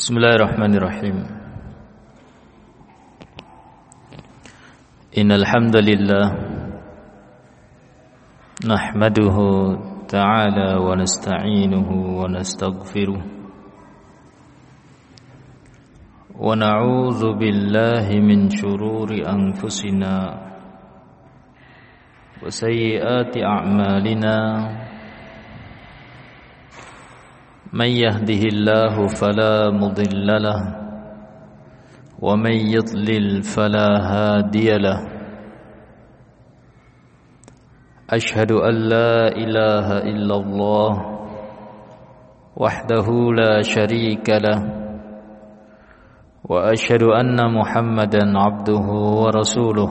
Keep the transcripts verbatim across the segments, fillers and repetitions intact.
Bismillahirrahmanirrahim. Innal hamdalillah nahmaduhu ta'ala wa nasta'inuhu wa nastaghfiruh wa na'udzu billahi min shururi anfusina wa sayyiati a'malina. من يهده الله فلا مضل له ومن يضلل فلا هادي له أشهد أن لا إله إلا الله وحده لا شريك له وأشهد أن محمدا عبده ورسوله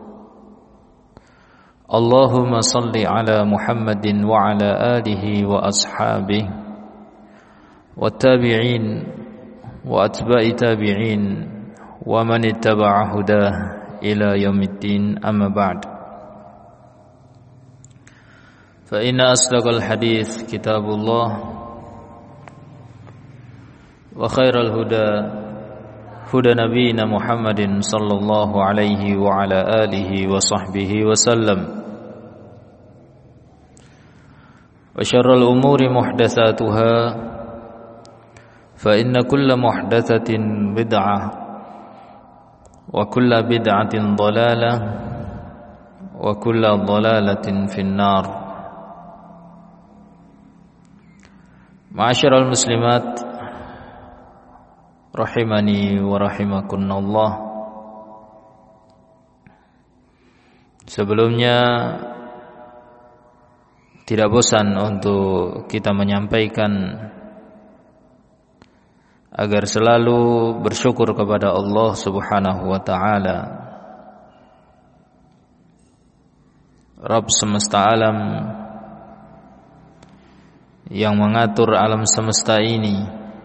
اللهم صل على محمد وعلى آله وأصحابه والتابعين وأتباع تابعين ومن اتبع هداه إلى يوم الدين أما بعد فإن أصدق الحديث كتاب الله وخير الهدى هدى نبينا محمد صلى الله عليه وعلى آله وصحبه وسلم وشر الأمور محدثاتها فإن كل محدثة بدعة وكل بدعة ضلالة وكل ضلالة في النار. Ma'asyiral muslimat rahimani wa rahimakunallah. Sebelumnya tidak bosan untuk kita menyampaikan agar selalu bersyukur kepada Allah Subhanahu wa taala, Rabb semesta alam yang mengatur alam semesta ini,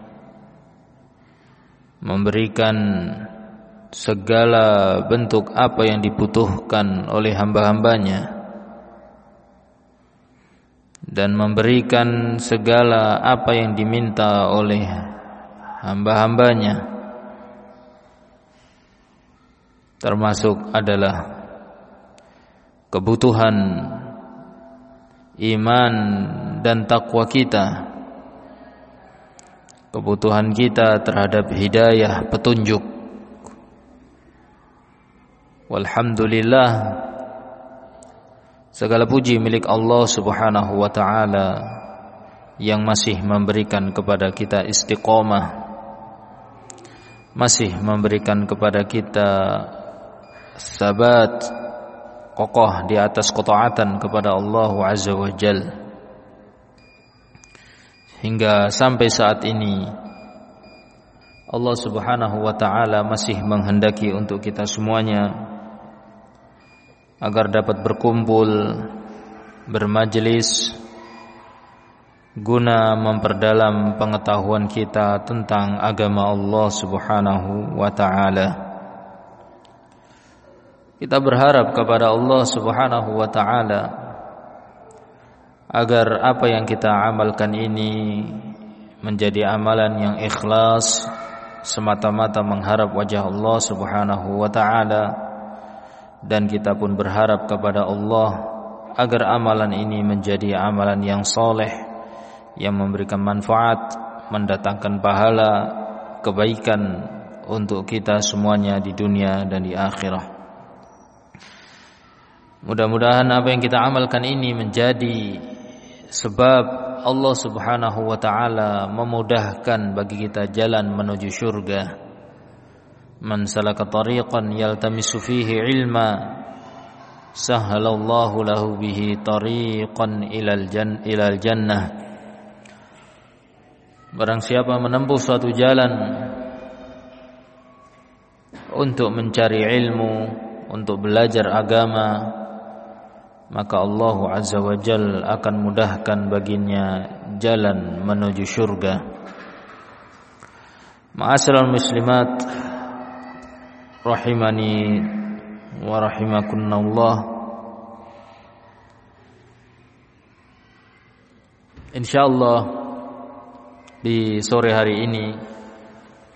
memberikan segala bentuk apa yang dibutuhkan oleh hamba-hambanya, dan memberikan segala apa yang diminta oleh hamba-hambanya, termasuk adalah kebutuhan iman dan takwa kita, kebutuhan kita terhadap hidayah, petunjuk. Walhamdulillah, segala puji milik Allah Subhanahu wa taala yang masih memberikan kepada kita istiqomah, masih memberikan kepada kita sabat, kokoh di atas ketaatan kepada Allah Azza wa Jal, hingga sampai saat ini Allah Subhanahu wa taala masih menghendaki untuk kita semuanya agar dapat berkumpul, bermajelis, guna memperdalam pengetahuan kita tentang agama Allah Subhanahu wa taala. Kita berharap kepada Allah Subhanahu wa taala agar apa yang kita amalkan ini menjadi amalan yang ikhlas, semata-mata mengharap wajah Allah Subhanahu wa taala, dan kita pun berharap kepada Allah agar amalan ini menjadi amalan yang soleh, yang memberikan manfaat, mendatangkan pahala, kebaikan untuk kita semuanya di dunia dan di akhirat. Mudah-mudahan apa yang kita amalkan ini menjadi sebab Allah Subhanahu wa taala memudahkan bagi kita jalan menuju surga. Man salaka tariqan yaltamisu fihi ilma sahhalallahu lahu bihi tariqan ilal jan ilal jannah. Barang siapa menempuh suatu jalan untuk mencari ilmu, untuk belajar agama, maka Allah Azza wa Jal akan mudahkan baginya jalan menuju surga. Ma'asyiral muslimat rahimani wa rahimakunallah. Insyaallah di sore hari ini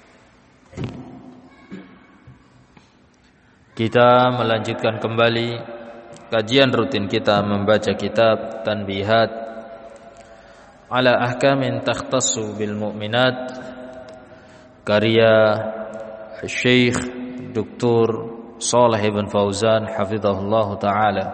Kita melanjutkan kembali kajian rutin kita membaca kitab Tanbihat ala Ahkamin Takhtassu bil Mu'minat karya Syekh Doktor Shalih bin Fauzan hafizahullah taala.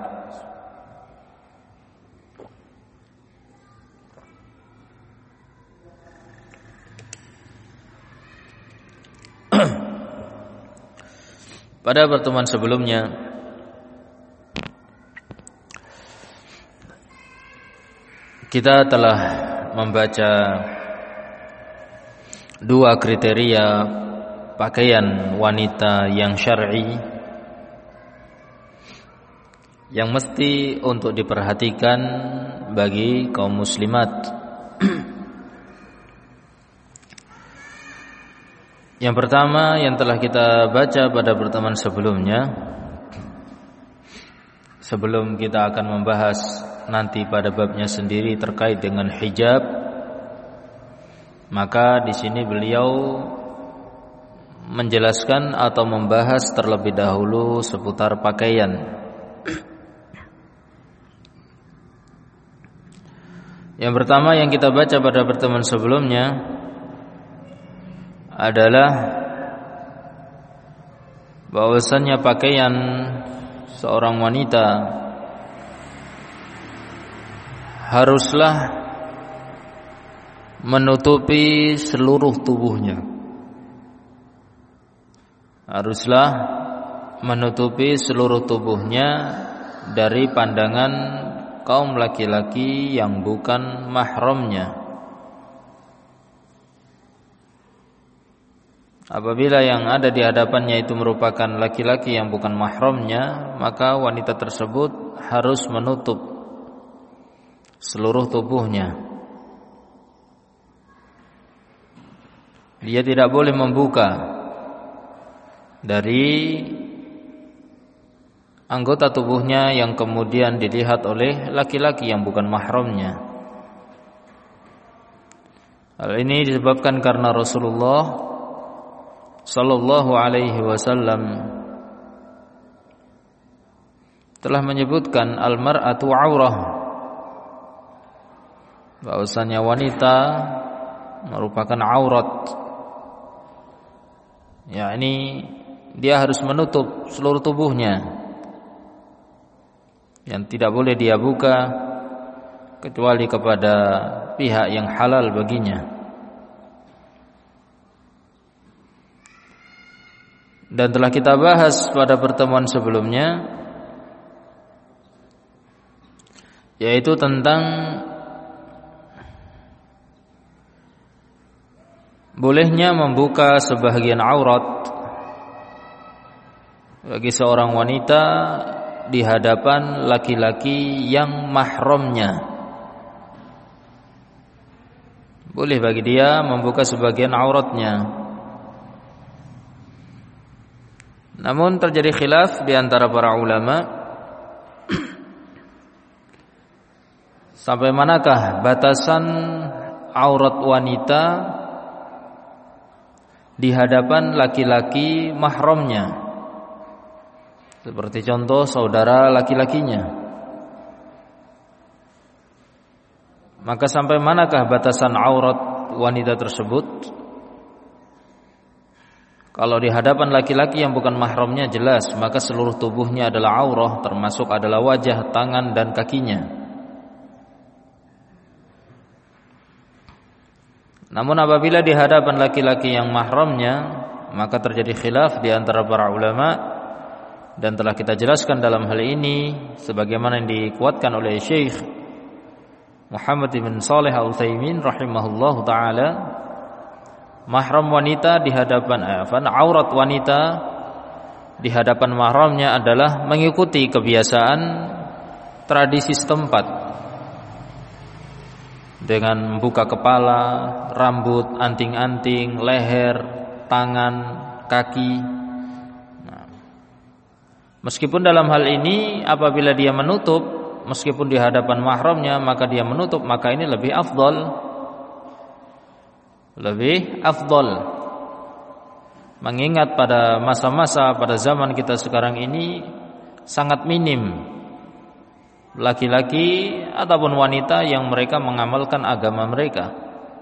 Pada pertemuan sebelumnya kita telah membaca dua kriteria pakaian wanita yang syar'i yang mesti untuk diperhatikan bagi kaum muslimat. Yang pertama yang telah kita baca pada pertemuan sebelumnya, sebelum kita akan membahas nanti pada babnya sendiri terkait dengan hijab, maka di sini beliau menjelaskan atau membahas terlebih dahulu seputar pakaian. Yang pertama yang kita baca pada pertemuan sebelumnya adalah bahwasannya pakaian seorang wanita haruslah menutupi seluruh tubuhnya. Haruslah menutupi seluruh tubuhnya dari pandangan kaum laki-laki yang bukan mahramnya. Apabila yang ada di hadapannya itu merupakan laki-laki yang bukan mahramnya, maka wanita tersebut harus menutup seluruh tubuhnya. Dia tidak boleh membuka dari anggota tubuhnya yang kemudian dilihat oleh laki-laki yang bukan mahramnya. Hal ini disebabkan karena Rasulullah sallallahu alaihi wasallam telah menyebutkan al-mar'atu aurah, bahwasanya wanita merupakan aurat, yakni dia harus menutup seluruh tubuhnya, yang tidak boleh dia buka kecuali kepada pihak yang halal baginya. Dan telah kita bahas pada pertemuan sebelumnya, yaitu tentang bolehnya membuka sebahagian aurat bagi seorang wanita di hadapan laki-laki yang mahramnya. Boleh bagi dia membuka sebagian auratnya. Namun terjadi khilaf di antara para ulama sampai manakah batasan aurat wanita di hadapan laki-laki mahramnya, seperti contoh saudara laki-lakinya. Maka sampai manakah batasan aurat wanita tersebut? Kalau di hadapan laki-laki yang bukan mahramnya jelas, maka seluruh tubuhnya adalah aurah, termasuk adalah wajah, tangan dan kakinya. Namun apabila di hadapan laki-laki yang mahramnya, maka terjadi khilaf di antara para ulama, dan telah kita jelaskan dalam hal ini sebagaimana yang dikuatkan oleh Syekh Muhammad bin Shalih Al-Utsaimin rahimahullahu taala. Mahram wanita di hadapan afan aurat wanita di hadapan mahramnya adalah mengikuti kebiasaan tradisi setempat dengan membuka kepala, rambut, anting-anting, leher, tangan, kaki. Nah, meskipun dalam hal ini apabila dia menutup meskipun di hadapan mahramnya, maka dia menutup, maka ini lebih afdal. Lebih afdal Mengingat pada masa-masa pada zaman kita sekarang ini sangat minim laki-laki ataupun wanita yang mereka mengamalkan agama mereka.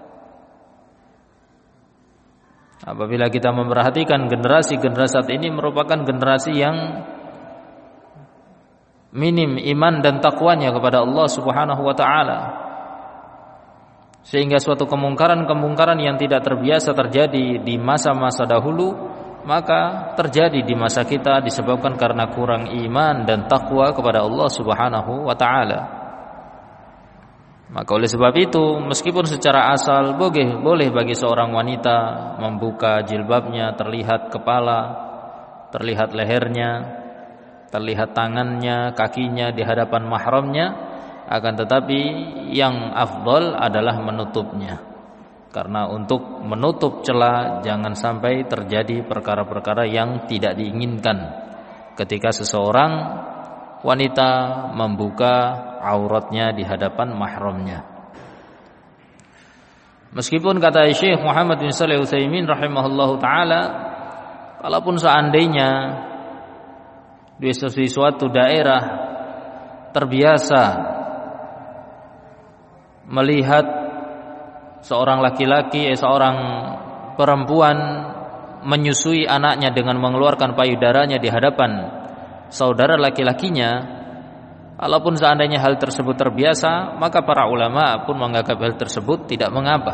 Apabila kita memperhatikan generasi-generasi saat ini merupakan generasi yang minim iman dan takwanya kepada Allah Subhanahu wa taala. Sehingga suatu kemungkaran-kemungkaran yang tidak terbiasa terjadi di masa-masa dahulu, maka terjadi di masa kita disebabkan karena kurang iman dan takwa kepada Allah Subhanahu wa taala. Maka oleh sebab itu, meskipun secara asal boleh boleh bagi seorang wanita membuka jilbabnya, terlihat kepala, terlihat lehernya, terlihat tangannya, kakinya di hadapan mahramnya, akan tetapi yang afdal adalah menutupnya. Karena untuk menutup celah jangan sampai terjadi perkara-perkara yang tidak diinginkan ketika seseorang wanita membuka auratnya di hadapan mahramnya. Meskipun kata Syekh Muhammad bin Shalih Al-Utsaimin rahimahullahu taala, kalaupun seandainya di suatu daerah terbiasa melihat seorang laki-laki, eh, seorang perempuan menyusui anaknya dengan mengeluarkan payudaranya di hadapan saudara laki-lakinya, walaupun seandainya hal tersebut terbiasa, maka para ulama pun menganggap hal tersebut tidak mengapa.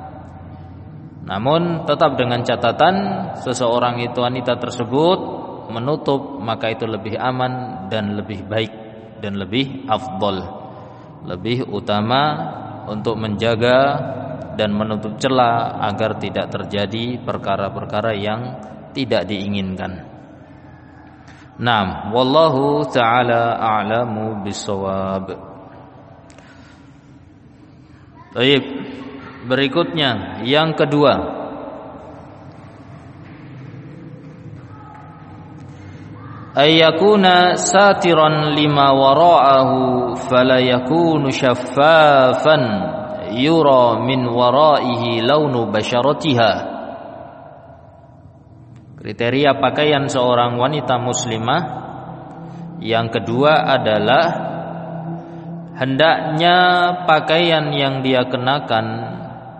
Namun tetap dengan catatan seseorang itu wanita tersebut menutup, maka itu lebih aman dan lebih baik dan lebih afdal, lebih utama untuk menjaga dan menutup celah agar tidak terjadi perkara-perkara yang tidak diinginkan. Naam, wallahu ta'ala a'lamu bissawab. Baik, berikutnya yang kedua, ayyakuna satiran lima wara'ahu fala yakunu syaffafan yura min wara'ihi launu basyaratiha. Kriteria pakaian seorang wanita muslimah yang kedua adalah hendaknya pakaian yang dia kenakan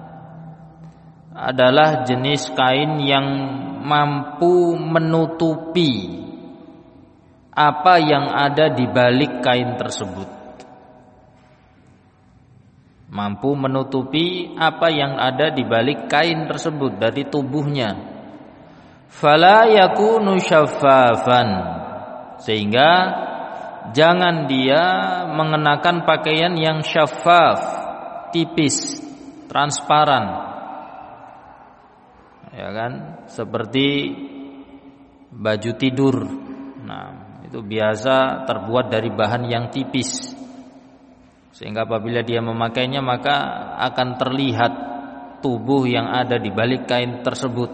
adalah jenis kain yang mampu menutupi apa yang ada di balik kain tersebut. Mampu menutupi apa yang ada di balik kain tersebut dari tubuhnya. Fala yakunu syaffafan, sehingga jangan dia mengenakan pakaian yang syaffaf, tipis, transparan. Ya kan? Seperti baju tidur. Nah, itu biasa terbuat dari bahan yang tipis, sehingga apabila dia memakainya maka akan terlihat tubuh yang ada di balik kain tersebut.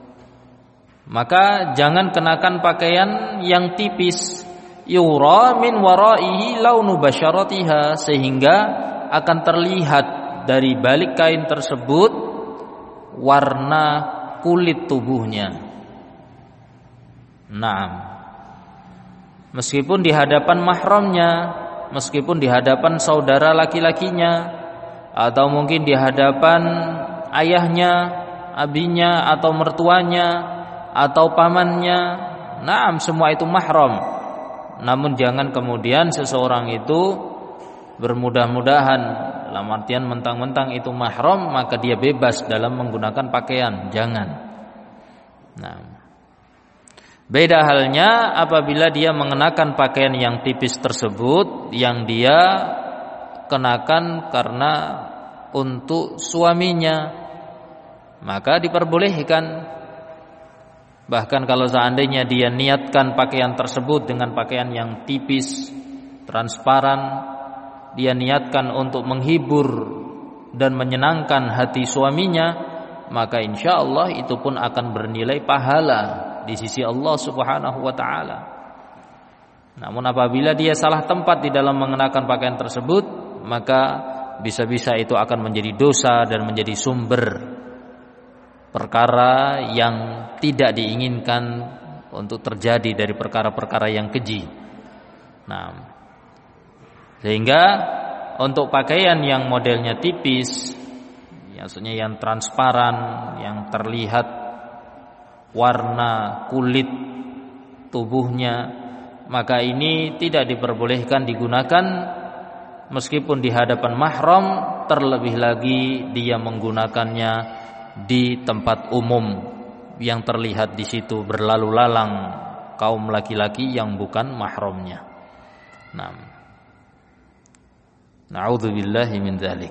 Maka jangan kenakan pakaian yang tipis, yura min waraihi launu basyaratiha, sehingga akan terlihat dari balik kain tersebut warna kulit tubuhnya. Naam. Meskipun di hadapan mahramnya, meskipun di hadapan saudara laki-lakinya, atau mungkin di hadapan ayahnya, abinya, atau mertuanya, atau pamannya, naam, semua itu mahram. Namun jangan kemudian seseorang itu bermudah-mudahan, dalam artian mentang-mentang itu mahram maka dia bebas dalam menggunakan pakaian. Jangan. Nah, beda halnya apabila dia mengenakan pakaian yang tipis tersebut, yang dia kenakan karena untuk suaminya, maka diperbolehkan. Bahkan kalau seandainya dia niatkan pakaian tersebut dengan pakaian yang tipis, transparan, dia niatkan untuk menghibur dan menyenangkan hati suaminya, maka insya Allah itu pun akan bernilai pahala di sisi Allah Subhanahu wa ta'ala. Namun apabila dia salah tempat di dalam mengenakan pakaian tersebut, maka bisa-bisa itu akan menjadi dosa dan menjadi sumber perkara yang tidak diinginkan untuk terjadi dari perkara-perkara yang keji. Nah, sehingga untuk pakaian yang modelnya tipis, maksudnya yang transparan, yang terlihat warna kulit tubuhnya, maka ini tidak diperbolehkan digunakan meskipun di hadapan mahram, terlebih lagi dia menggunakannya di tempat umum yang terlihat di situ berlalu lalang kaum laki-laki yang bukan mahramnya. Nah, na'udzubillahi min dzalik.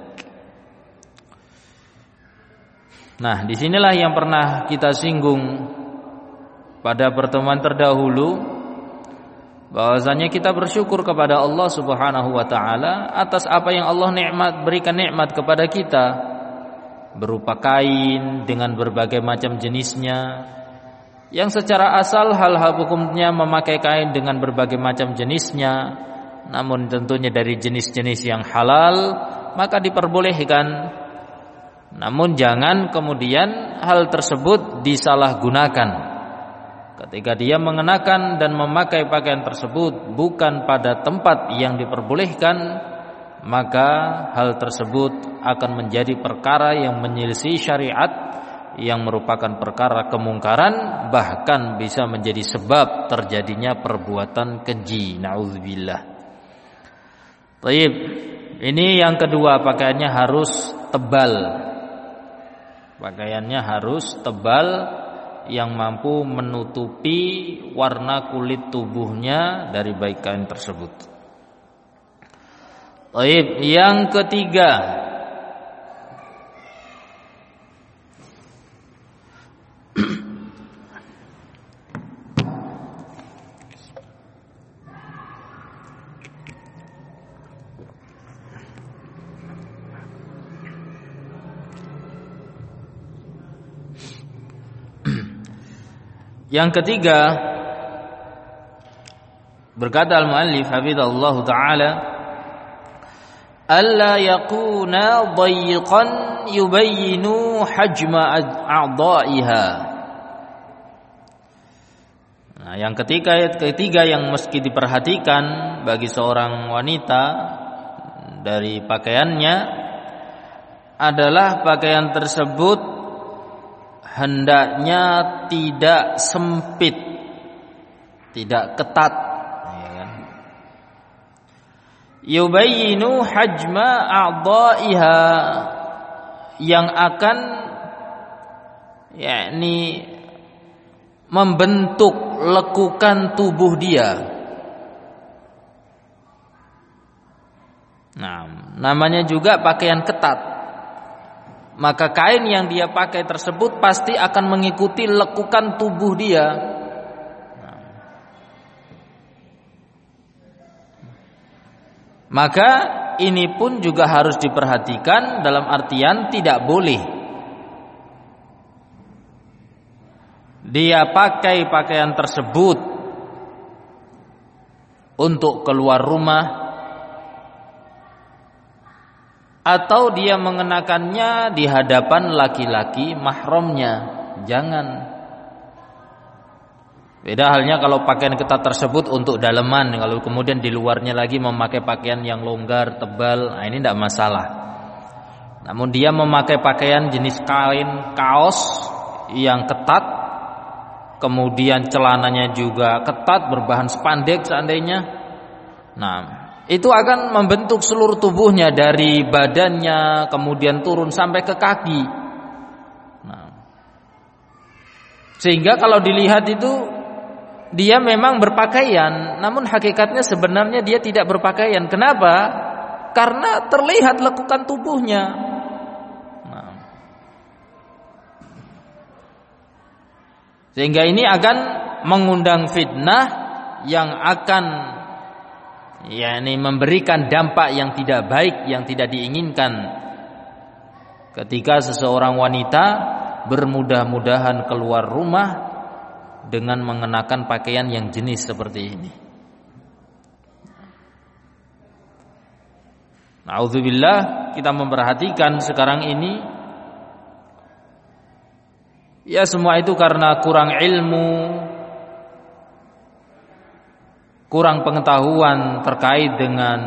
Nah, disinilah yang pernah kita singgung pada pertemuan terdahulu, bahwasanya kita bersyukur kepada Allah Subhanahu wa taala atas apa yang Allah nikmat berikan nikmat kepada kita, berupa kain dengan berbagai macam jenisnya, yang secara asal hal-hal hukumnya memakai kain dengan berbagai macam jenisnya, namun tentunya dari jenis-jenis yang halal, maka diperbolehkan. Namun jangan kemudian hal tersebut disalahgunakan. Ketika dia mengenakan dan memakai pakaian tersebut bukan pada tempat yang diperbolehkan, maka hal tersebut akan menjadi perkara yang menyelisih syariat, yang merupakan perkara kemungkaran, bahkan bisa menjadi sebab terjadinya perbuatan keji. Na'udzubillah. Baik, ini yang kedua, pakaiannya harus tebal. Pakaiannya harus tebal yang mampu menutupi warna kulit tubuhnya dari baik kain tersebut. Baik, yang ketiga, yang ketiga, berkata al-muallif hafizallahu taala, alla yakuna dayyiqan yubayyinu hajma a'dha'iha. Nah, yang ketiga ketiga yang mesti diperhatikan bagi seorang wanita dari pakaiannya adalah pakaian tersebut hendaknya tidak sempit, tidak ketat, ya kan? Yubayyinu hajma a'dha'iha, yang akan yakni membentuk lekukan tubuh dia. Nah, namanya juga pakaian ketat. Maka kain yang dia pakai tersebut pasti akan mengikuti lekukan tubuh dia. Maka ini pun juga harus diperhatikan, dalam artian tidak boleh dia pakai pakaian tersebut untuk keluar rumah, atau dia mengenakannya di hadapan laki-laki mahramnya. Jangan. Beda halnya kalau pakaian ketat tersebut untuk daleman, kalau kemudian di luarnya lagi memakai pakaian yang longgar, tebal, nah ini tidak masalah. Namun dia memakai pakaian jenis kain kaos yang ketat, kemudian celananya juga ketat berbahan spandek seandainya, nah itu akan membentuk seluruh tubuhnya dari badannya kemudian turun sampai ke kaki. Nah, sehingga kalau dilihat itu dia memang berpakaian, namun hakikatnya sebenarnya dia tidak berpakaian. Kenapa? Karena terlihat lekukan tubuhnya. Nah, sehingga ini akan mengundang fitnah yang akan yakni memberikan dampak yang tidak baik, yang tidak diinginkan ketika seseorang wanita bermudah-mudahan keluar rumah dengan mengenakan pakaian yang jenis seperti ini. Na'udzubillah, kita memperhatikan sekarang ini Ya semua itu karena kurang ilmu, kurang pengetahuan terkait dengan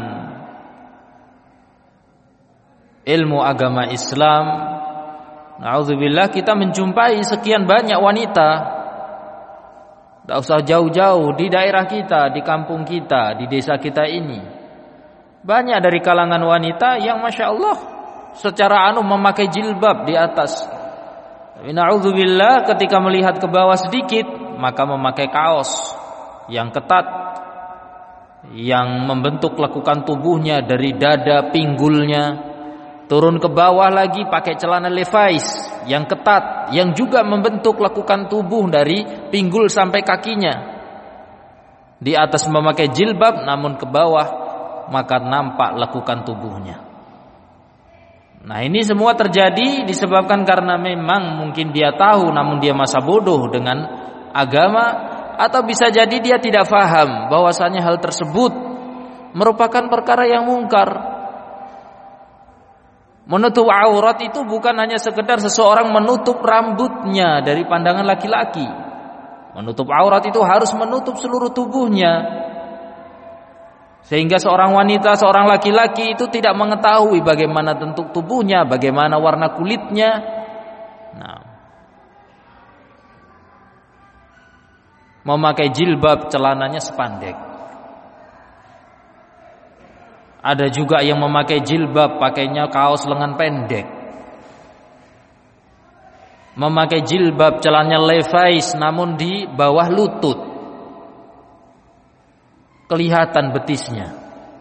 ilmu agama Islam. Na'udzubillah, kita menjumpai sekian banyak wanita, tidak usah jauh-jauh, di daerah kita, di kampung kita, di desa kita ini, banyak dari kalangan wanita yang Masya Allah secara anu memakai jilbab di atas. Tapi na'udzubillah, ketika melihat ke bawah sedikit, maka memakai kaos yang ketat, yang membentuk lekukan tubuhnya dari dada, pinggulnya, turun ke bawah lagi pakai celana Levi's yang ketat, yang juga membentuk lekukan tubuh dari pinggul sampai kakinya. Di atas memakai jilbab, namun ke bawah maka nampak lekukan tubuhnya. Nah, ini semua terjadi disebabkan karena memang mungkin dia tahu namun dia masa bodoh dengan agama, atau bisa jadi dia tidak faham bahwasanya hal tersebut merupakan perkara yang mungkar. Menutup aurat itu bukan hanya sekedar seseorang menutup rambutnya dari pandangan laki-laki. Menutup aurat itu harus menutup seluruh tubuhnya, sehingga seorang wanita, seorang laki-laki itu tidak mengetahui bagaimana bentuk tubuhnya, bagaimana warna kulitnya. Nah, memakai jilbab, celananya sepandek. Ada juga yang memakai jilbab, pakainya kaos lengan pendek. Memakai jilbab, celananya Levi's namun di bawah lutut, kelihatan betisnya.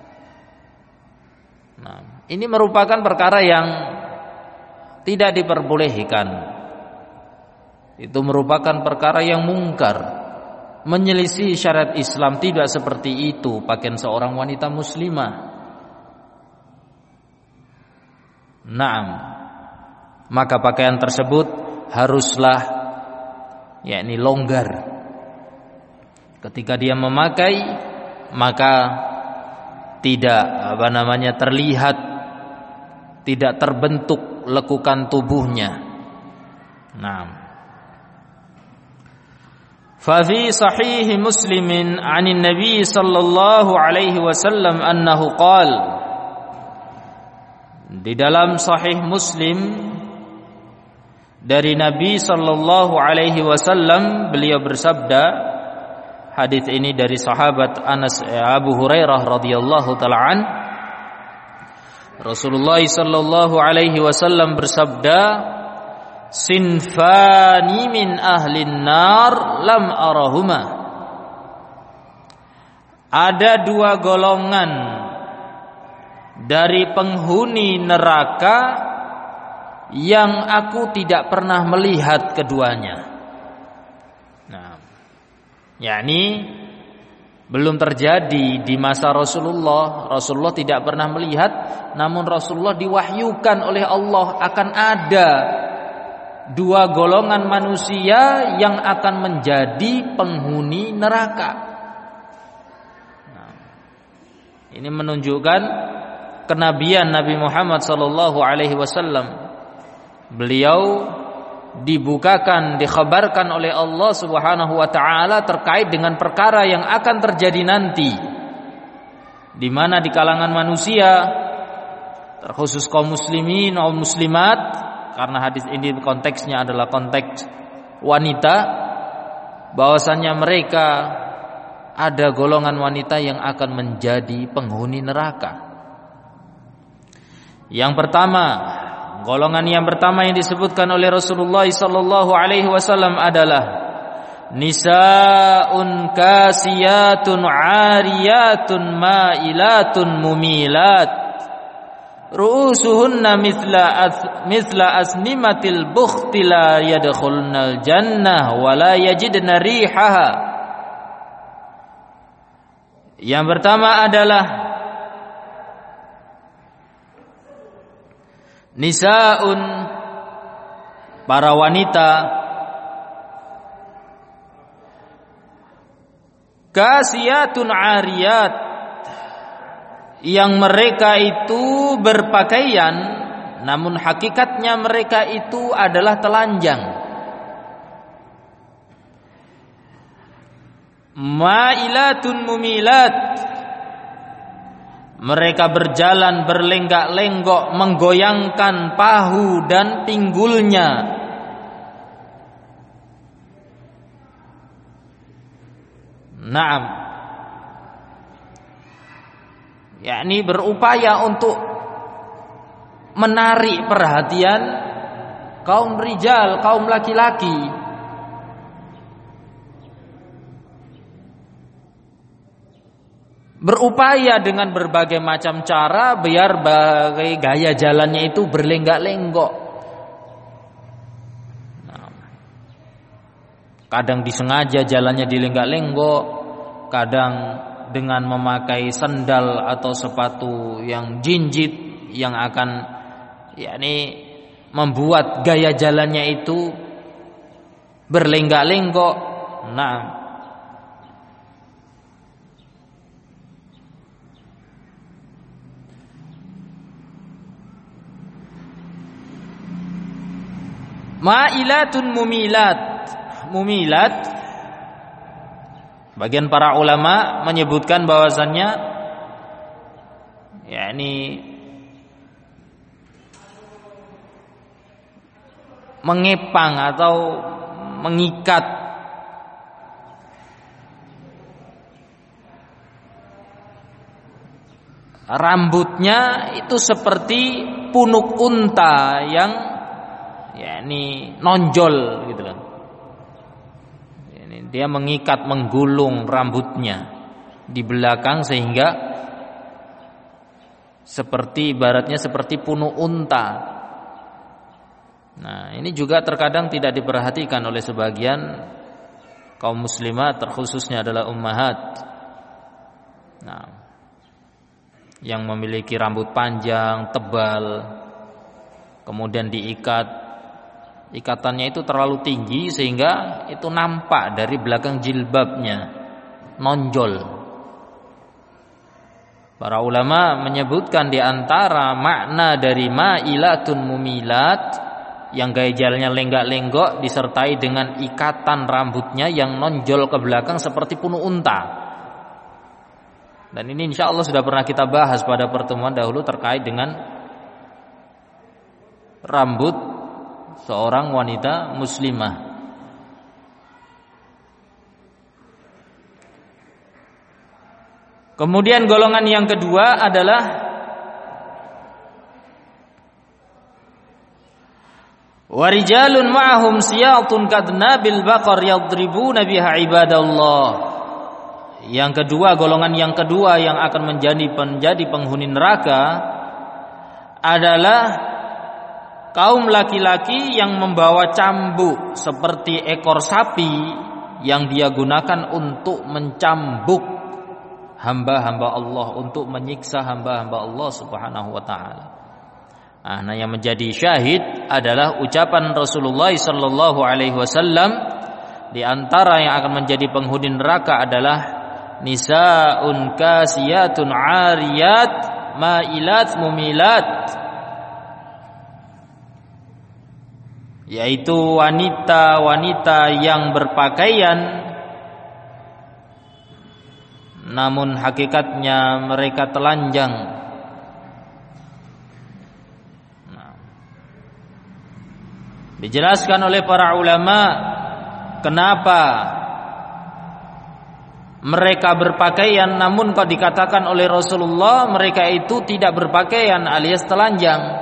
Nah, ini merupakan perkara yang tidak diperbolehkan. Itu merupakan perkara yang mungkar, menyelisih syariat Islam. Tidak seperti itu pakaian seorang wanita muslimah. Naam, maka pakaian tersebut haruslah yakni longgar. Ketika dia memakai, maka tidak apa namanya terlihat, tidak terbentuk lekukan tubuhnya. Naam. Fa fi sahih Muslimin 'anin Nabi sallallahu alaihi wasallam annahu qala, di dalam sahih Muslim dari Nabi sallallahu alaihi wasallam beliau bersabda, hadis ini dari sahabat Anas Abu Hurairah radhiyallahu taala an, Rasulullah sallallahu alaihi wasallam bersabda, sinfani min ahlin nar lam arahuma. Ada dua golongan dari penghuni neraka yang aku tidak pernah melihat keduanya. Nah, yakni belum terjadi di masa Rasulullah. Rasulullah tidak pernah melihat, namun Rasulullah diwahyukan oleh Allah akan ada dua golongan manusia yang akan menjadi penghuni neraka. Nah, ini menunjukkan kenabian Nabi Muhammad sallallahu alaihi wasallam. Beliau dibukakan, dikhabarkan oleh Allah Subhanahu wa taala terkait dengan perkara yang akan terjadi nanti, di mana di kalangan manusia, terkhusus kaum muslimin, kaum muslimat, karena hadis ini konteksnya adalah konteks wanita, bahwasannya mereka ada golongan wanita yang akan menjadi penghuni neraka. Yang pertama, golongan yang pertama yang disebutkan oleh Rasulullah sallallahu alaihi wasallam adalah nisaun kasiyatun ariyatun mailatun mumilat ru'usuhunna mithla mithla asnimatil bukhti la yadkhulnal jannah wa la yajidna rihaha. Yang pertama adalah nisaun, para wanita, kasiyatun ariyat, yang mereka itu berpakaian namun hakikatnya mereka itu adalah telanjang. Ma'ilatun mumilat, mereka berjalan berlenggak-lenggok menggoyangkan pahu dan pinggulnya. Naam, yakni berupaya untuk menarik perhatian kaum rijal, kaum laki-laki. Berupaya dengan berbagai macam cara biar bagai gaya jalannya itu berlenggak-lenggok. Nah, kadang disengaja jalannya dilenggak-lenggok, kadang dengan memakai sandal atau sepatu yang jinjit yang akan yakni membuat gaya jalannya itu berlenggak-lenggok. Nah, ma'ilatun mumilat. Mumilat, bagian para ulama menyebutkan bahwasannya yakni mengepang atau mengikat rambutnya itu seperti punuk unta yang yakni nonjol gitu loh. Ini dia mengikat, menggulung rambutnya di belakang sehingga seperti ibaratnya seperti punuk unta. Nah, ini juga terkadang tidak diperhatikan oleh sebagian kaum muslimat, terkhususnya adalah ummahat. Nah, yang memiliki rambut panjang, tebal, kemudian diikat. Ikatannya itu terlalu tinggi sehingga itu nampak dari belakang jilbabnya, nonjol. Para ulama menyebutkan di antara makna dari ma'ilatun mumilat, yang gaya jalannya lenggak-lenggok disertai dengan ikatan rambutnya yang nonjol ke belakang seperti punuk unta. Dan ini insya Allah sudah pernah kita bahas pada pertemuan dahulu terkait dengan rambut seorang wanita muslimah. Kemudian golongan yang kedua adalah warijalun ma'ahum siyatun kadnabil baqar yadribuna biha ibadallah. Yang kedua, golongan yang kedua yang akan menjadi menjadi penghuni neraka adalah kaum laki-laki yang membawa cambuk seperti ekor sapi yang dia gunakan untuk mencambuk hamba-hamba Allah, untuk menyiksa hamba-hamba Allah Subhanahu wa taala. Nah, yang menjadi syahid adalah ucapan Rasulullah sallallahu alaihi wasallam, di antara yang akan menjadi penghuni neraka adalah nisaun kasiyatun ariyat ma'ilat mumilat, yaitu wanita-wanita yang berpakaian namun hakikatnya mereka telanjang. Nah, dijelaskan oleh para ulama kenapa mereka berpakaian namun kok dikatakan oleh Rasulullah mereka itu tidak berpakaian alias telanjang.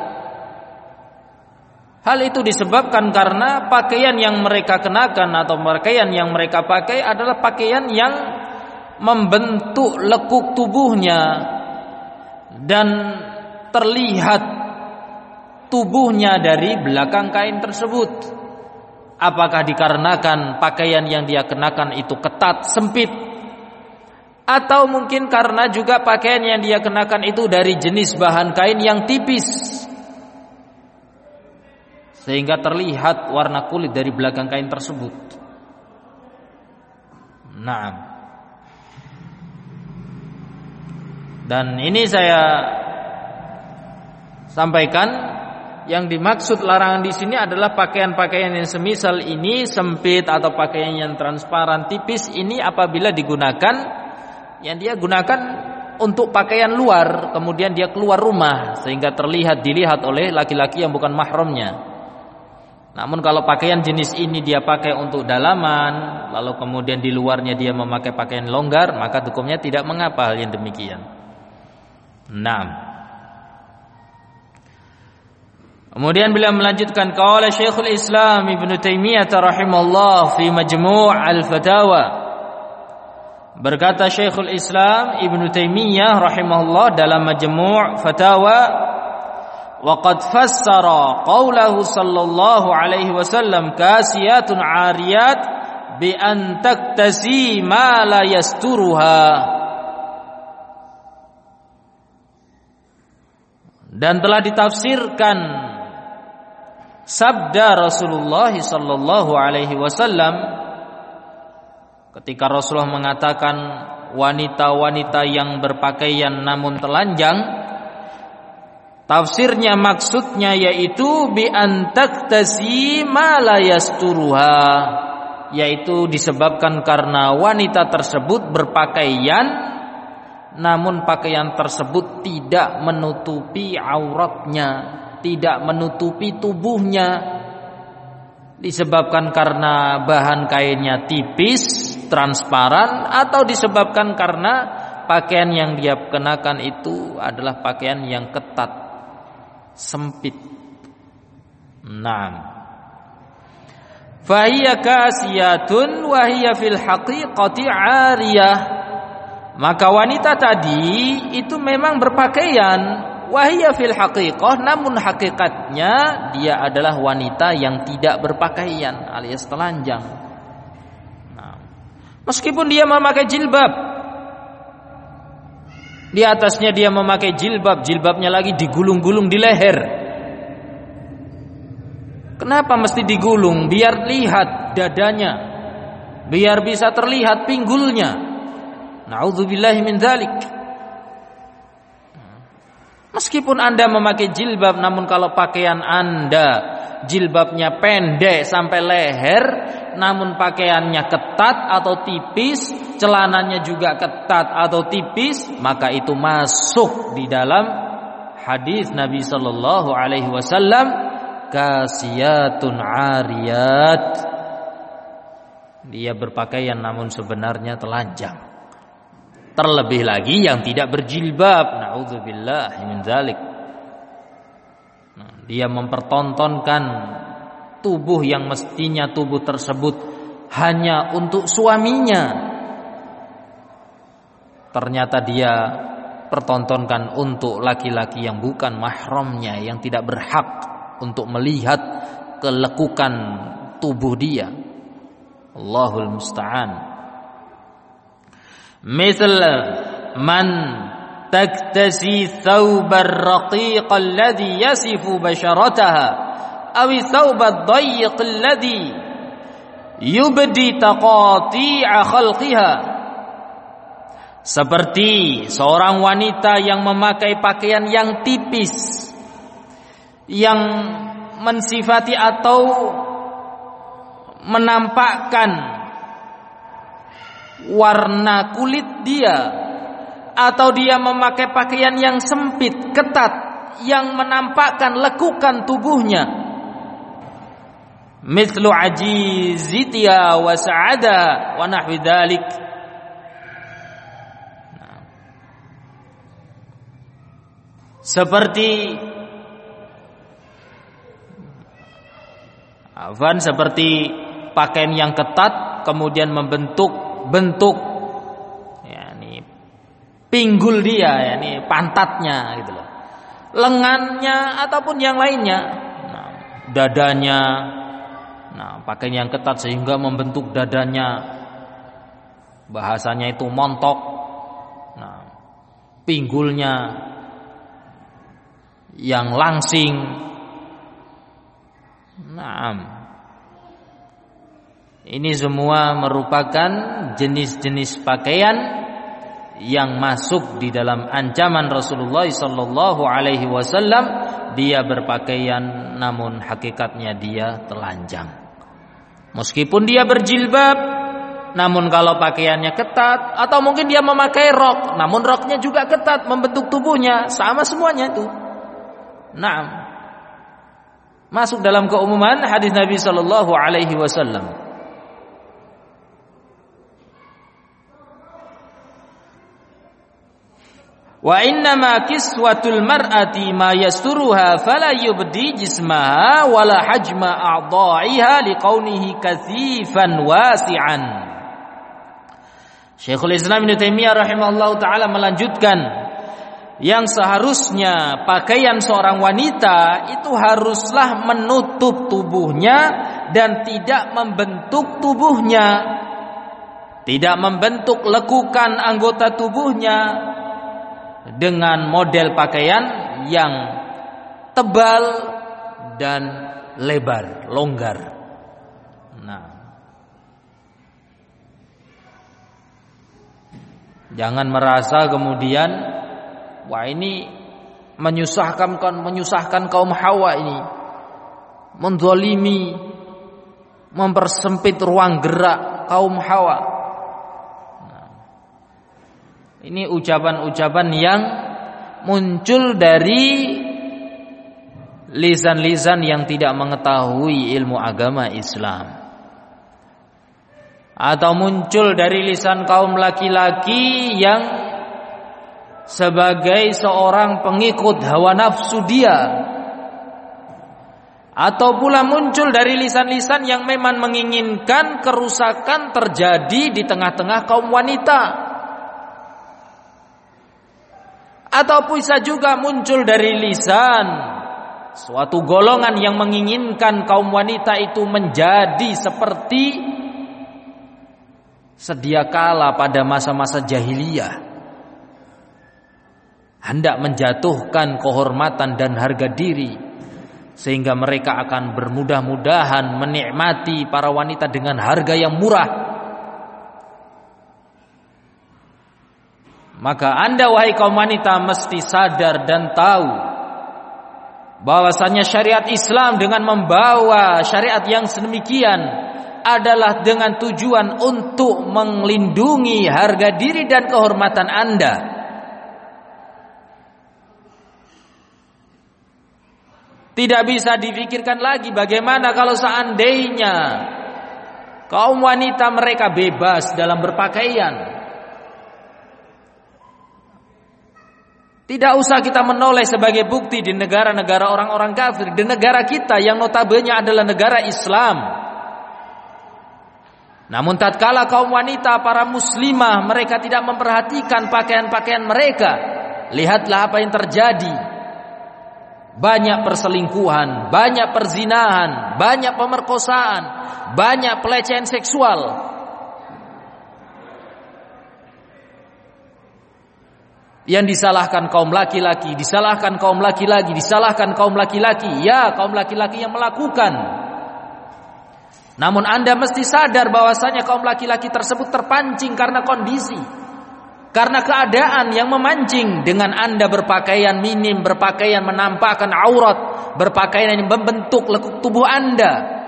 Hal itu disebabkan karena pakaian yang mereka kenakan atau pakaian yang mereka pakai adalah pakaian yang membentuk lekuk tubuhnya dan terlihat tubuhnya dari belakang kain tersebut. Apakah dikarenakan pakaian yang dia kenakan itu ketat, sempit, atau mungkin karena juga pakaian yang dia kenakan itu dari jenis bahan kain yang tipis sehingga terlihat warna kulit dari belakang kain tersebut. Nah, dan ini saya sampaikan Yang dimaksud larangan di sini adalah pakaian-pakaian yang semisal ini sempit atau pakaian yang transparan tipis ini apabila digunakan yang dia gunakan untuk pakaian luar, kemudian dia keluar rumah sehingga terlihat dilihat oleh laki-laki yang bukan mahramnya. Namun kalau pakaian jenis ini dia pakai untuk dalaman, lalu kemudian di luarnya dia memakai pakaian longgar, maka hukumnya tidak mengapa hal yang demikian. Naam. Kemudian beliau melanjutkan, qala Syekhul Islam Ibnu Taimiyah rahimahullah fi Majmu' al-Fatawa. Berkata Syekhul Islam Ibnu Taimiyah rahimahullah dalam Majmu' Fatawa, وقد فسر قوله صلى الله عليه وسلم كاسيات عاريات بأن تكتسي ما لا يسترها. Dan telah ditafsirkan sabda Rasulullah sallallahu alaihi wasallam ketika Rasulullah mengatakan wanita-wanita yang berpakaian namun telanjang. Tafsirnya maksudnya yaitu bi antaktasi ma la yasturuha, yaitu disebabkan karena wanita tersebut berpakaian namun pakaian tersebut tidak menutupi auratnya, tidak menutupi tubuhnya, disebabkan karena bahan kainnya tipis, transparan, atau disebabkan karena pakaian yang dia kenakan itu adalah pakaian yang ketat, sempit. Naam. Fahiya kasiyatun wa hiya fil haqiqati 'ariyah. Maka wanita tadi itu memang berpakaian, wa hiya fil haqiqah, namun hakikatnya dia adalah wanita yang tidak berpakaian alias telanjang. Nah, meskipun dia memakai jilbab, di atasnya dia memakai jilbab, jilbabnya lagi digulung-gulung di leher. Kenapa mesti digulung? Biar lihat dadanya, biar bisa terlihat pinggulnya. Na'udzubillahi min dzalik. Meskipun Anda memakai jilbab, namun kalau pakaian Anda jilbabnya pendek sampai leher, namun pakaiannya ketat atau tipis, celananya juga ketat atau tipis, maka itu masuk di dalam hadis Nabi sallallahu alaihi wasallam, kasiyatun 'ariyat. Dia berpakaian namun sebenarnya telanjang. Terlebih lagi yang tidak berjilbab, naudzubillah min dzalik. Nah, dia mempertontonkan tubuh yang mestinya tubuh tersebut hanya untuk suaminya, ternyata dia pertontonkan untuk laki-laki yang bukan mahramnya, yang tidak berhak untuk melihat kelekukan tubuh dia. Allahul musta'an. Misal man taktasi thawbar raqiq alladhi yasifu basharataha aw thawbad dayyiq alladhi yubdi taqati'a khalqiha. Seperti seorang wanita yang memakai pakaian yang tipis, yang mensifati atau menampakkan warna kulit dia, atau dia memakai pakaian yang sempit, ketat, yang menampakkan lekukan tubuhnya. Mithlu ajizitiya wa sa'ada wa nahwi dzalik. Seperti Afan seperti pakaian yang ketat kemudian membentuk bentuk yakni pinggul dia, yakni pantatnya gitu loh, lengannya ataupun yang lainnya, nah, dadanya, nah pakaian yang ketat sehingga membentuk dadanya, bahasanya itu montok, nah pinggulnya yang langsing. Nah, ini semua merupakan jenis-jenis pakaian yang masuk di dalam ancaman Rasulullah sallallahu alaihi wasallam dia berpakaian namun hakikatnya dia telanjang. Meskipun dia berjilbab, namun kalau pakaiannya ketat, atau mungkin dia memakai rok, namun roknya juga ketat membentuk tubuhnya, sama semuanya itu. Naam. Masuk dalam keumuman hadis Nabi sallallahu alaihi wasallam. Wa innama kiswatul mar'ati ma yasturuha fala yubdi jismaha wala hajma a'dha'iha liqaunihi kathifan wasi'an. Syekhul Islam Ibnu Taimiyah rahimahullahu taala melanjutkan, yang seharusnya pakaian seorang wanita itu haruslah menutup tubuhnya dan tidak membentuk tubuhnya, tidak membentuk lekukan anggota tubuhnya dengan model pakaian yang tebal dan lebar, longgar. Nah, jangan merasa kemudian, wah ini menyusahkan menyusahkan kaum Hawa ini, menzalimi, mempersempit ruang gerak kaum Hawa. Ini ucapan-ucapan yang muncul dari lisan-lisan yang tidak mengetahui ilmu agama Islam, atau muncul dari lisan kaum laki-laki yang sebagai seorang pengikut hawa nafsu dia, atau pula muncul dari lisan-lisan yang memang menginginkan kerusakan terjadi di tengah-tengah kaum wanita, atau bisa juga muncul dari lisan suatu golongan yang menginginkan kaum wanita itu menjadi seperti sedia kala pada masa-masa jahiliyah, hendak menjatuhkan kehormatan dan harga diri, sehingga mereka akan bermudah-mudahan menikmati para wanita dengan harga yang murah. Maka Anda wahai kaum wanita mesti sadar dan tahu bahwasanya syariat Islam dengan membawa syariat yang sedemikian adalah dengan tujuan untuk melindungi harga diri dan kehormatan Anda. Tidak bisa dipikirkan lagi bagaimana kalau seandainya kaum wanita mereka bebas dalam berpakaian. Tidak usah kita menoleh sebagai bukti di negara-negara orang-orang kafir, di negara kita yang notabene adalah negara Islam. Namun tatkala kaum wanita para muslimah mereka tidak memperhatikan pakaian-pakaian mereka, lihatlah apa yang terjadi. Banyak perselingkuhan, banyak perzinahan, banyak pemerkosaan, banyak pelecehan seksual. Yang disalahkan kaum laki-laki, disalahkan kaum laki-laki, disalahkan kaum laki-laki. Ya, kaum laki-laki yang melakukan. Namun Anda mesti sadar bahwasanya kaum laki-laki tersebut terpancing karena kondisi, karena keadaan yang memancing dengan Anda berpakaian minim, berpakaian menampakkan aurat, berpakaian yang membentuk lekuk tubuh Anda.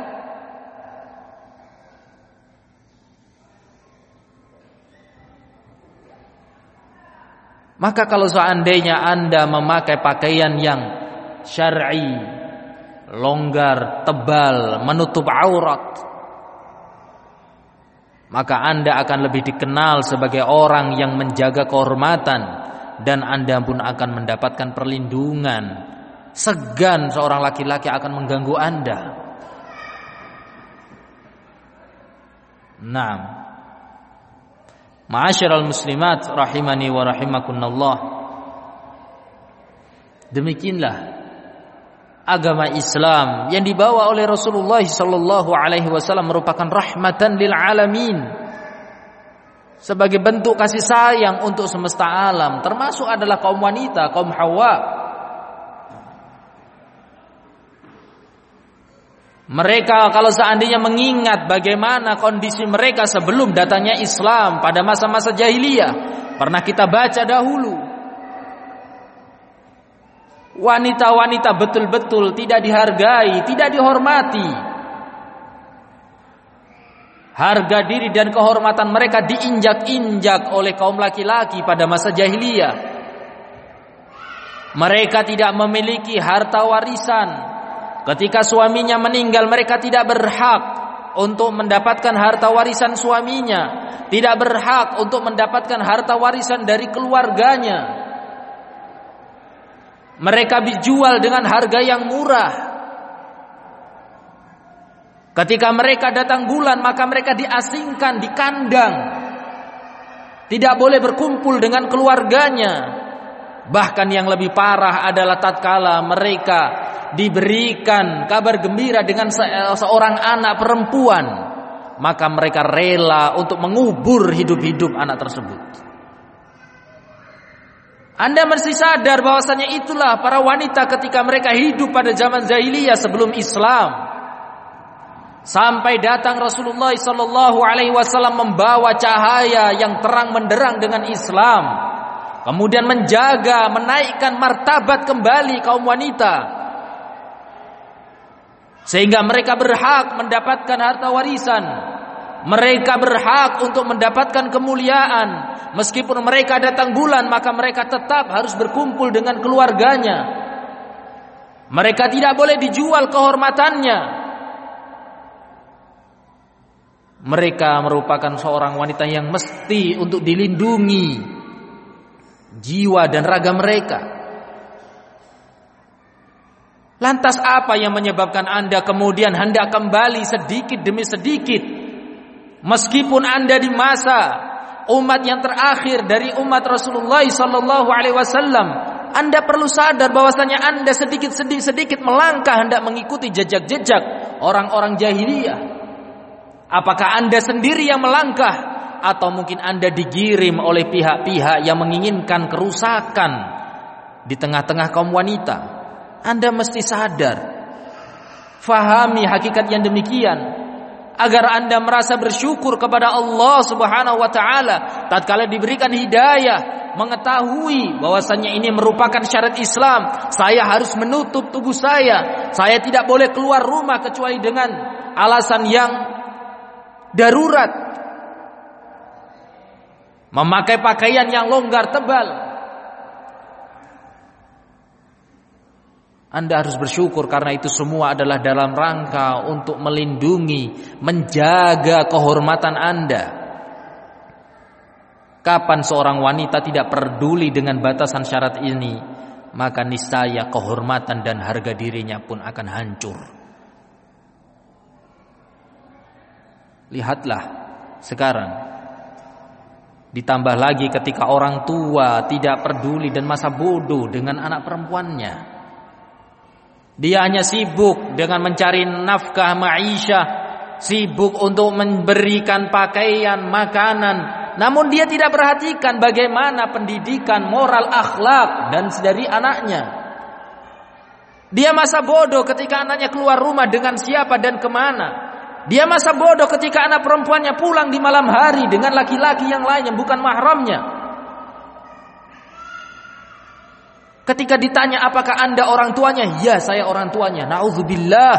Maka kalau seandainya Anda memakai pakaian yang syar'i, longgar, tebal, menutup aurat, maka Anda akan lebih dikenal sebagai orang yang menjaga kehormatan, dan Anda pun akan mendapatkan perlindungan. Segan seorang laki-laki akan mengganggu Anda. Naam. Ma'asyiral muslimat rahimani wa rahimakumullah. Demikianlah agama Islam yang dibawa oleh Rasulullah sallallahu alaihi wasallam merupakan rahmatan lil alamin, sebagai bentuk kasih sayang untuk semesta alam, termasuk adalah kaum wanita, kaum Hawa. Mereka kalau seandainya mengingat bagaimana kondisi mereka sebelum datangnya Islam pada masa-masa jahiliyah, pernah kita baca dahulu. wanita-wanita betul-betul tidak dihargai, tidak dihormati. Harga diri dan kehormatan mereka diinjak-injak oleh kaum laki-laki pada masa jahiliyah. Mereka tidak memiliki harta warisan. Ketika suaminya meninggal, mereka tidak berhak untuk mendapatkan harta warisan suaminya, tidak berhak untuk mendapatkan harta warisan dari keluarganya. Mereka dijual dengan harga yang murah. Ketika mereka datang bulan, maka mereka diasingkan di kandang, tidak boleh berkumpul dengan keluarganya. Bahkan yang lebih parah adalah tatkala mereka diberikan kabar gembira dengan seorang anak perempuan, maka mereka rela untuk mengubur hidup-hidup anak tersebut. Anda mesti sadar bahwasanya itulah para wanita ketika mereka hidup pada zaman jahiliyah sebelum Islam. Sampai datang Rasulullah sallallahu alaihi wasallam membawa cahaya yang terang benderang dengan Islam, kemudian menjaga, menaikkan martabat kembali kaum wanita, sehingga mereka berhak mendapatkan harta warisan, mereka berhak untuk mendapatkan kemuliaan. Meskipun mereka datang bulan, maka mereka tetap harus berkumpul dengan keluarganya. Mereka tidak boleh dijual kehormatannya. Mereka merupakan seorang wanita yang mesti untuk dilindungi jiwa dan raga mereka. Lantas apa yang menyebabkan Anda kemudian hendak kembali sedikit demi sedikit? Meskipun Anda di masa umat yang terakhir dari umat Rasulullah sallallahu alaihi wasallam, Anda perlu sadar bahwasanya Anda sedikit sedikit sedikit melangkah hendak mengikuti jejak-jejak orang-orang jahiliyah. Apakah Anda sendiri yang melangkah, atau mungkin Anda digirim oleh pihak-pihak yang menginginkan kerusakan di tengah-tengah kaum wanita? Anda mesti sadar, fahami hakikat yang demikian, agar Anda merasa bersyukur kepada Allah Subhanahu wa taala tatkala diberikan hidayah, mengetahui bahwasanya ini merupakan syarat Islam. Saya harus menutup tubuh saya, saya tidak boleh keluar rumah kecuali dengan alasan yang darurat, memakai pakaian yang longgar tebal. Anda harus bersyukur karena itu semua adalah dalam rangka untuk melindungi, menjaga kehormatan Anda. Kapan seorang wanita tidak peduli dengan batasan syarat ini, maka niscaya kehormatan dan harga dirinya pun akan hancur. Lihatlah sekarang, ditambah lagi ketika orang tua tidak peduli dan masa bodoh dengan anak perempuannya. Dia hanya sibuk dengan mencari nafkah ma'isyah, sibuk untuk memberikan pakaian, makanan, namun dia tidak perhatikan bagaimana pendidikan moral akhlak dan dari anaknya. Dia masa bodoh ketika anaknya keluar rumah dengan siapa dan kemana. Dia masa bodoh ketika anak perempuannya pulang di malam hari dengan laki-laki yang lain yang bukan mahramnya. Ketika ditanya apakah Anda orang tuanya? Ya, saya orang tuanya. Na'udzubillah.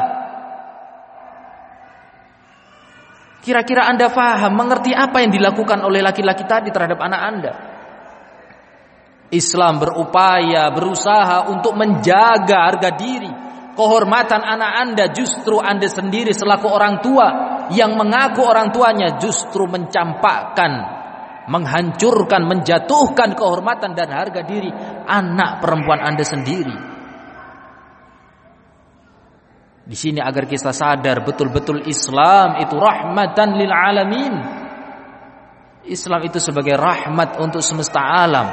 Kira-kira Anda faham, mengerti apa yang dilakukan oleh laki-laki tadi terhadap anak Anda? Islam berupaya, berusaha untuk menjaga harga diri, kehormatan anak Anda. Justru Anda sendiri selaku orang tua yang mengaku orang tuanya justru mencampakkan, menghancurkan, menjatuhkan kehormatan dan harga diri anak perempuan Anda sendiri. Di sini agar kita sadar betul-betul Islam itu rahmatan lil alamin. Islam itu sebagai rahmat untuk semesta alam,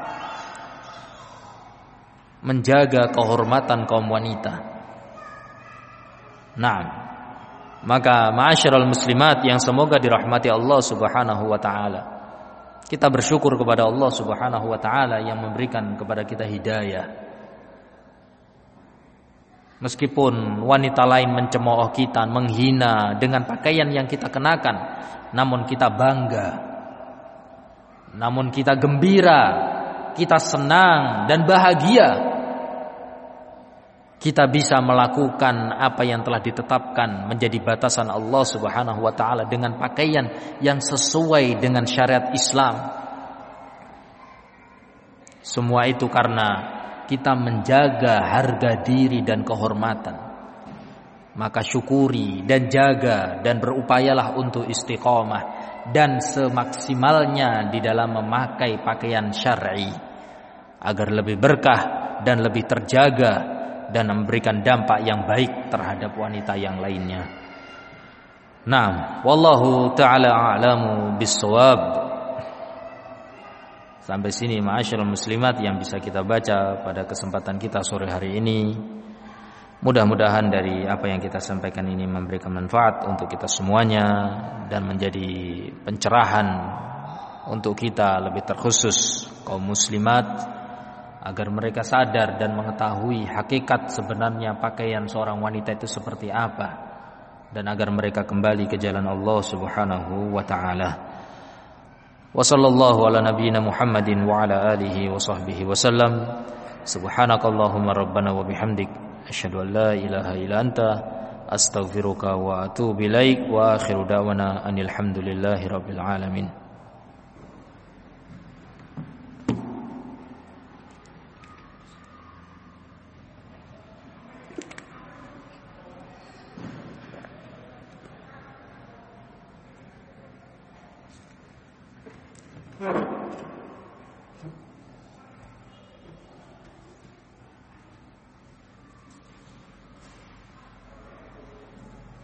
menjaga kehormatan kaum wanita. Naam. Maka ma'asyiral muslimat yang semoga dirahmati Allah Subhanahu wa taala, kita bersyukur kepada Allah Subhanahu wa taala yang memberikan kepada kita hidayah. Meskipun wanita lain mencemooh kita, menghina dengan pakaian yang kita kenakan, namun kita bangga, namun kita gembira, kita senang dan bahagia kita bisa melakukan apa yang telah ditetapkan menjadi batasan Allah Subhanahu wa taala dengan pakaian yang sesuai dengan syariat Islam. Semua itu karena kita menjaga harga diri dan kehormatan. Maka syukuri dan jaga dan berupayalah untuk istiqomah dan semaksimalnya di dalam memakai pakaian syar'i agar lebih berkah dan lebih terjaga dan memberikan dampak yang baik terhadap wanita yang lainnya. Naam, wallahu taala a'lamu bis-shawab. Sampai sini ma'asyiral muslimat yang bisa kita baca pada kesempatan kita sore hari ini. Mudah-mudahan dari apa yang kita sampaikan ini memberikan manfaat untuk kita semuanya dan menjadi pencerahan untuk kita, lebih terkhusus kaum muslimat, agar mereka sadar dan mengetahui hakikat sebenarnya pakaian seorang wanita itu seperti apa, dan agar mereka kembali ke jalan Allah Subhanahu wa taala. Wa sallallahu ala nabiyyina Muhammadin wa ala alihi wa sahbihi wa sallam. Subhanakallahumma rabbana wa bihamdik asyhadu an la ilaha illa anta astaghfiruka wa atubu ilaik wa akhiru da'wana anil hamdulillahi rabbil alamin. Hmm.